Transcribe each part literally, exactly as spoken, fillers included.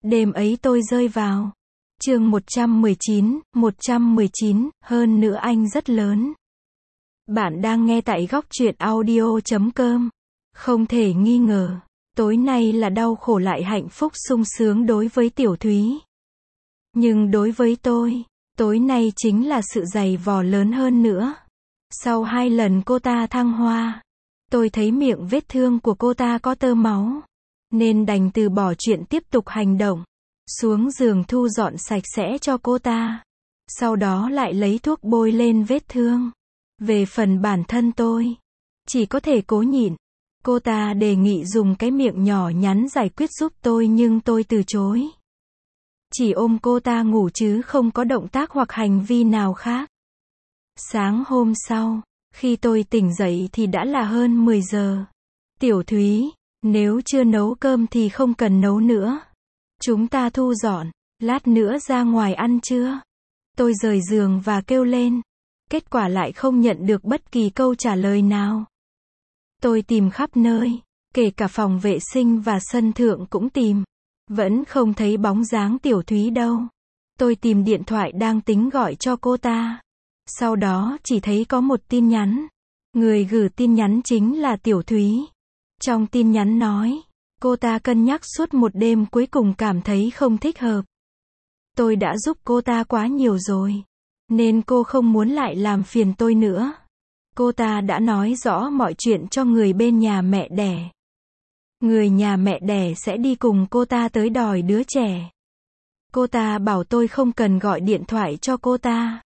Đêm ấy tôi rơi vào. Chương một trăm mười chín, một trăm mười chín, hơn nữa anh rất lớn. Bạn đang nghe tại góc truyện audio chấm com. Không thể nghi ngờ, tối nay là đau khổ lại hạnh phúc sung sướng đối với Tiểu Thúy. Nhưng đối với tôi, tối nay chính là sự dày vò lớn hơn nữa. Sau hai lần cô ta thăng hoa, tôi thấy miệng vết thương của cô ta có tơ máu, nên đành từ bỏ chuyện tiếp tục hành động. Xuống giường thu dọn sạch sẽ cho cô ta. Sau đó lại lấy thuốc bôi lên vết thương. Về phần bản thân tôi, chỉ có thể cố nhịn. Cô ta đề nghị dùng cái miệng nhỏ nhắn giải quyết giúp tôi nhưng tôi từ chối. Chỉ ôm cô ta ngủ chứ không có động tác hoặc hành vi nào khác. Sáng hôm sau, khi tôi tỉnh dậy thì đã là hơn mười giờ. Tiểu Thúy, nếu chưa nấu cơm thì không cần nấu nữa. Chúng ta thu dọn, lát nữa ra ngoài ăn trưa. Tôi rời giường và kêu lên. Kết quả lại không nhận được bất kỳ câu trả lời nào. Tôi tìm khắp nơi, kể cả phòng vệ sinh và sân thượng cũng tìm. Vẫn không thấy bóng dáng Tiểu Thúy đâu. Tôi tìm điện thoại đang tính gọi cho cô ta. Sau đó chỉ thấy có một tin nhắn. Người gửi tin nhắn chính là Tiểu Thúy. Trong tin nhắn nói, cô ta cân nhắc suốt một đêm cuối cùng cảm thấy không thích hợp. Tôi đã giúp cô ta quá nhiều rồi, nên cô không muốn lại làm phiền tôi nữa. Cô ta đã nói rõ mọi chuyện cho người bên nhà mẹ đẻ. Người nhà mẹ đẻ sẽ đi cùng cô ta tới đòi đứa trẻ. Cô ta bảo tôi không cần gọi điện thoại cho cô ta.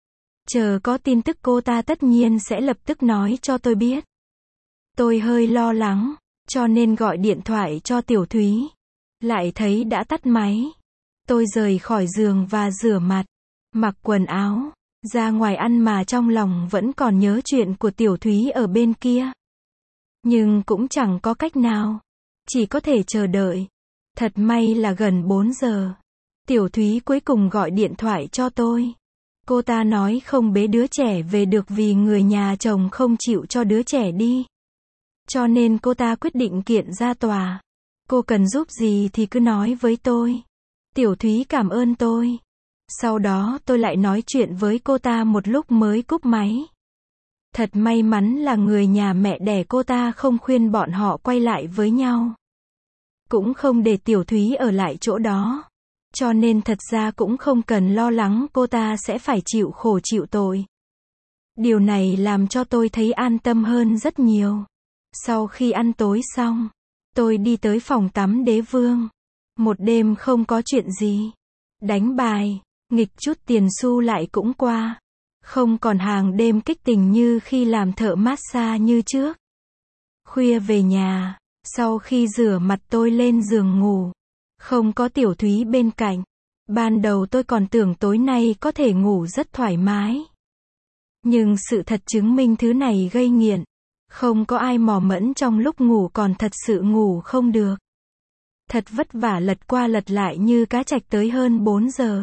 Chờ có tin tức cô ta tất nhiên sẽ lập tức nói cho tôi biết. Tôi hơi lo lắng, cho nên gọi điện thoại cho Tiểu Thúy. Lại thấy đã tắt máy. Tôi rời khỏi giường và rửa mặt, mặc quần áo, ra ngoài ăn mà trong lòng vẫn còn nhớ chuyện của Tiểu Thúy ở bên kia. Nhưng cũng chẳng có cách nào, chỉ có thể chờ đợi. Thật may là gần bốn giờ. Tiểu Thúy cuối cùng gọi điện thoại cho tôi. Cô ta nói không bế đứa trẻ về được vì người nhà chồng không chịu cho đứa trẻ đi. Cho nên cô ta quyết định kiện ra tòa. Cô cần giúp gì thì cứ nói với tôi. Tiểu Thúy cảm ơn tôi. Sau đó tôi lại nói chuyện với cô ta một lúc mới cúp máy. Thật may mắn là người nhà mẹ đẻ cô ta không khuyên bọn họ quay lại với nhau. Cũng không để Tiểu Thúy ở lại chỗ đó. Cho nên thật ra cũng không cần lo lắng cô ta sẽ phải chịu khổ chịu tội. Điều này làm cho tôi thấy an tâm hơn rất nhiều. Sau khi ăn tối xong, tôi đi tới phòng tắm đế vương. Một đêm không có chuyện gì. Đánh bài, nghịch chút tiền xu lại cũng qua. Không còn hàng đêm kích tình như khi làm thợ massage như trước. Khuya về nhà, sau khi rửa mặt tôi lên giường ngủ. Không có Tiểu Thúy bên cạnh. Ban đầu tôi còn tưởng tối nay có thể ngủ rất thoải mái. Nhưng sự thật chứng minh thứ này gây nghiện. Không có ai mò mẫm trong lúc ngủ còn thật sự ngủ không được. Thật vất vả lật qua lật lại như cá trạch tới hơn bốn giờ.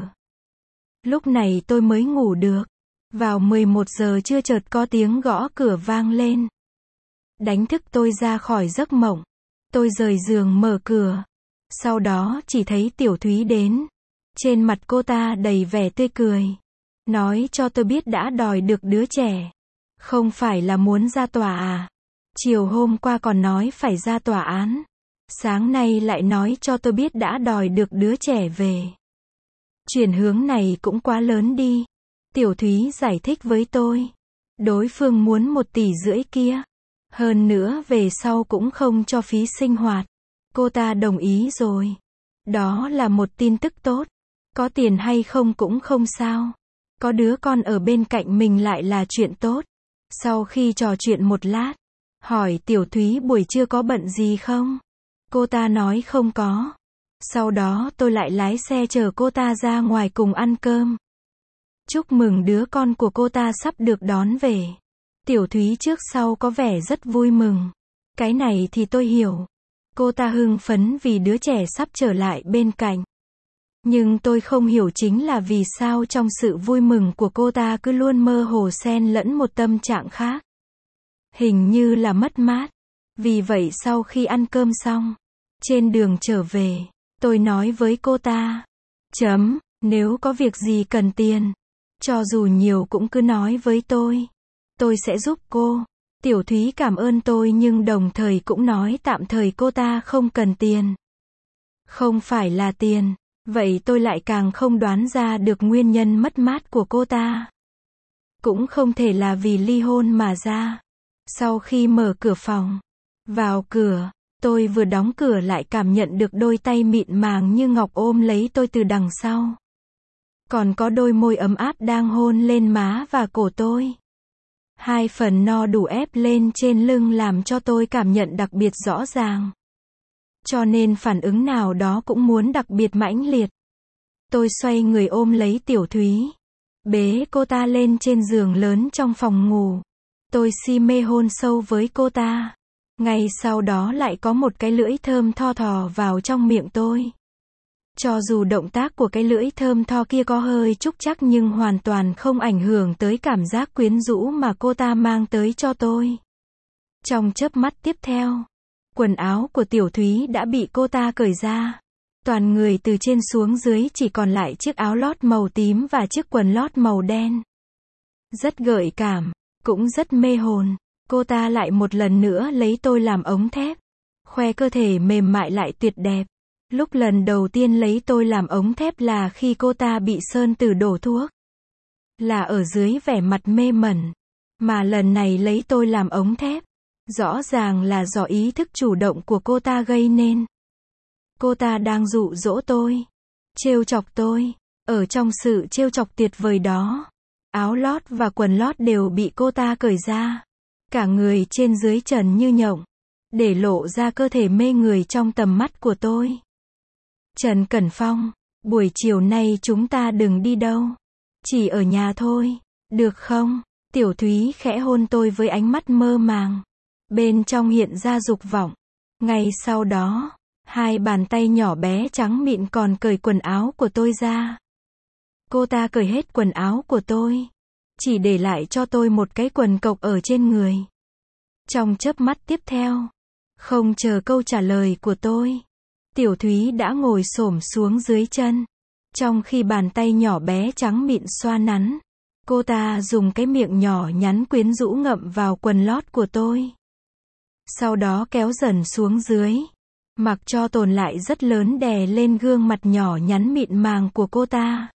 Lúc này tôi mới ngủ được. Vào mười một giờ trưa chợt có tiếng gõ cửa vang lên. Đánh thức tôi ra khỏi giấc mộng. Tôi rời giường mở cửa. Sau đó chỉ thấy Tiểu Thúy đến. Trên mặt cô ta đầy vẻ tươi cười. Nói cho tôi biết đã đòi được đứa trẻ. Không phải là muốn ra tòa à? Chiều hôm qua còn nói phải ra tòa án. Sáng nay lại nói cho tôi biết đã đòi được đứa trẻ về. Chuyển hướng này cũng quá lớn đi. Tiểu Thúy giải thích với tôi. Đối phương muốn một tỷ rưỡi kia. Hơn nữa về sau cũng không cho phí sinh hoạt. Cô ta đồng ý rồi. Đó là một tin tức tốt. Có tiền hay không cũng không sao. Có đứa con ở bên cạnh mình lại là chuyện tốt. Sau khi trò chuyện một lát, hỏi Tiểu Thúy buổi trưa có bận gì không? Cô ta nói không có. Sau đó tôi lại lái xe chở cô ta ra ngoài cùng ăn cơm. Chúc mừng đứa con của cô ta sắp được đón về. Tiểu Thúy trước sau có vẻ rất vui mừng. Cái này thì tôi hiểu. Cô ta hưng phấn vì đứa trẻ sắp trở lại bên cạnh. Nhưng tôi không hiểu chính là vì sao trong sự vui mừng của cô ta cứ luôn mơ hồ xen lẫn một tâm trạng khác. Hình như là mất mát. Vì vậy sau khi ăn cơm xong, trên đường trở về, Tôi nói với cô ta. Chấm, nếu có việc gì cần tiền, cho dù nhiều cũng cứ nói với tôi. Tôi sẽ giúp cô. Tiểu Thúy cảm ơn tôi nhưng đồng thời cũng nói tạm thời cô ta không cần tiền. Không phải là tiền. Vậy tôi lại càng không đoán ra được nguyên nhân mất mát của cô ta. Cũng không thể là vì ly hôn mà ra. Sau khi mở cửa phòng, vào cửa, tôi vừa đóng cửa lại cảm nhận được đôi tay mịn màng như ngọc ôm lấy tôi từ đằng sau. Còn có đôi môi ấm áp đang hôn lên má và cổ tôi. Hai phần no đủ ép lên trên lưng làm cho tôi cảm nhận đặc biệt rõ ràng. Cho nên phản ứng nào đó cũng muốn đặc biệt mãnh liệt. Tôi xoay người ôm lấy Tiểu Thúy. Bế cô ta lên trên giường lớn trong phòng ngủ. Tôi si mê hôn sâu với cô ta. Ngay sau đó lại có một cái lưỡi thơm tho thò vào trong miệng tôi. Cho dù động tác của cái lưỡi thơm tho kia có hơi trúc trắc nhưng hoàn toàn không ảnh hưởng tới cảm giác quyến rũ mà cô ta mang tới cho tôi. Trong chớp mắt tiếp theo, quần áo của Tiểu Thúy đã bị cô ta cởi ra. Toàn người từ trên xuống dưới chỉ còn lại chiếc áo lót màu tím và chiếc quần lót màu đen. Rất gợi cảm, cũng rất mê hồn. Cô ta lại một lần nữa lấy tôi làm ống thép. Khoe cơ thể mềm mại lại tuyệt đẹp. Lúc lần đầu tiên lấy tôi làm ống thép là khi cô ta bị Sơn Tử đổ thuốc. Là ở dưới vẻ mặt mê mẩn. Mà lần này lấy tôi làm ống thép. Rõ ràng là do ý thức chủ động của cô ta gây nên. Cô ta đang dụ dỗ tôi. Trêu chọc tôi. Ở trong sự trêu chọc tuyệt vời đó, áo lót và quần lót đều bị cô ta cởi ra. Cả người trên dưới trần như nhộng. Để lộ ra cơ thể mê người trong tầm mắt của tôi. Trần Cẩn Phong, buổi chiều nay chúng ta đừng đi đâu. Chỉ ở nhà thôi. Được không? Tiểu Thúy khẽ hôn tôi với ánh mắt mơ màng. Bên trong hiện ra dục vọng. Ngay sau đó, hai bàn tay nhỏ bé trắng mịn còn cởi quần áo của tôi ra. Cô ta cởi hết quần áo của tôi. Chỉ để lại cho tôi một cái quần cộc ở trên người. Trong chớp mắt tiếp theo, không chờ câu trả lời của tôi, Tiểu Thúy đã ngồi xổm xuống dưới chân. Trong khi bàn tay nhỏ bé trắng mịn xoa nắn, cô ta dùng cái miệng nhỏ nhắn quyến rũ ngậm vào quần lót của tôi. Sau đó kéo dần xuống dưới, mặc cho tồn lại rất lớn đè lên gương mặt nhỏ nhắn mịn màng của cô ta.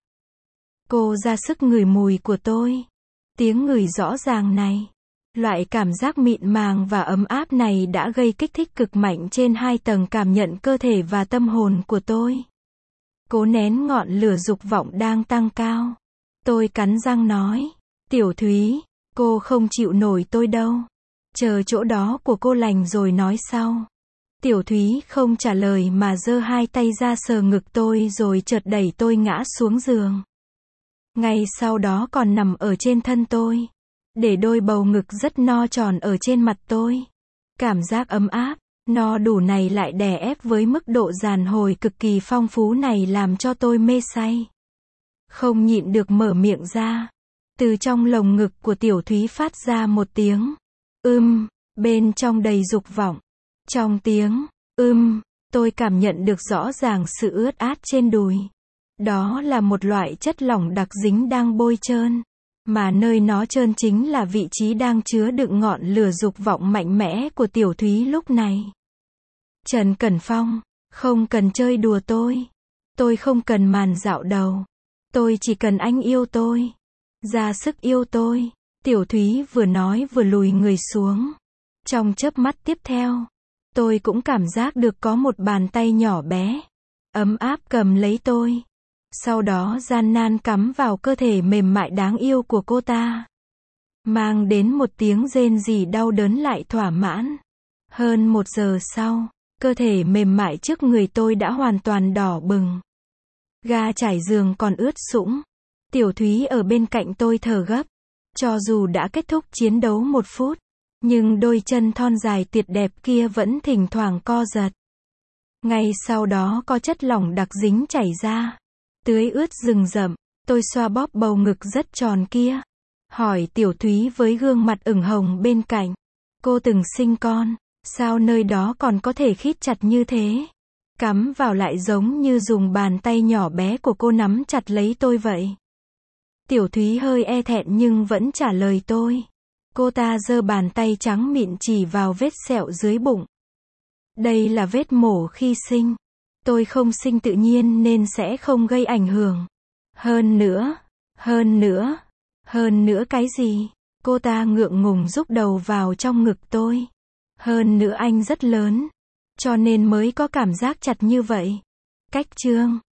Cô ra sức ngửi mùi của tôi. Tiếng ngửi rõ ràng này, loại cảm giác mịn màng và ấm áp này đã gây kích thích cực mạnh trên hai tầng cảm nhận cơ thể và tâm hồn của tôi. Cố nén ngọn lửa dục vọng đang tăng cao. Tôi cắn răng nói, Tiểu Thúy, cô không chịu nổi tôi đâu. Chờ chỗ đó của cô lành rồi nói sau. Tiểu Thúy không trả lời mà giơ hai tay ra sờ ngực tôi rồi chợt đẩy tôi ngã xuống giường. Ngay sau đó còn nằm ở trên thân tôi. Để đôi bầu ngực rất no tròn ở trên mặt tôi. Cảm giác ấm áp, no đủ này lại đè ép với mức độ dàn hồi cực kỳ phong phú này làm cho tôi mê say. Không nhịn được mở miệng ra. Từ trong lồng ngực của Tiểu Thúy phát ra một tiếng ưm, bên trong đầy dục vọng. Trong tiếng ưm, tôi cảm nhận được rõ ràng sự ướt át trên đùi. Đó là một loại chất lỏng đặc dính đang bôi trơn. Mà nơi nó trơn chính là vị trí đang chứa đựng ngọn lửa dục vọng mạnh mẽ của Tiểu Thúy lúc này. Trần Cẩn Phong, không cần chơi đùa tôi. Tôi không cần màn dạo đầu. Tôi chỉ cần anh yêu tôi. Ra sức yêu tôi. Tiểu Thúy vừa nói vừa lùi người xuống. Trong chớp mắt tiếp theo, tôi cũng cảm giác được có một bàn tay nhỏ bé, ấm áp cầm lấy tôi. Sau đó gian nan cắm vào cơ thể mềm mại đáng yêu của cô ta. Mang đến một tiếng rên rỉ đau đớn lại thỏa mãn. Hơn một giờ sau, cơ thể mềm mại trước người tôi đã hoàn toàn đỏ bừng. Ga trải giường còn ướt sũng. Tiểu Thúy ở bên cạnh tôi thở gấp. Cho dù đã kết thúc chiến đấu một phút, nhưng đôi chân thon dài tuyệt đẹp kia vẫn thỉnh thoảng co giật. Ngay sau đó có chất lỏng đặc dính chảy ra. Tưới ướt rừng rậm. Tôi xoa bóp bầu ngực rất tròn kia. Hỏi Tiểu Thúy với gương mặt ửng hồng bên cạnh. Cô từng sinh con. Sao nơi đó còn có thể khít chặt như thế? cắm vào lại giống như dùng bàn tay nhỏ bé của cô nắm chặt lấy tôi vậy. Tiểu Thúy hơi e thẹn nhưng vẫn trả lời tôi. Cô ta giơ bàn tay trắng mịn chỉ vào vết sẹo dưới bụng. Đây là vết mổ khi sinh. Tôi không sinh tự nhiên nên sẽ không gây ảnh hưởng. Hơn nữa, hơn nữa, hơn nữa cái gì? Cô ta ngượng ngùng rúc đầu vào trong ngực tôi. Hơn nữa anh rất lớn, cho nên mới có cảm giác chặt như vậy. Cách chương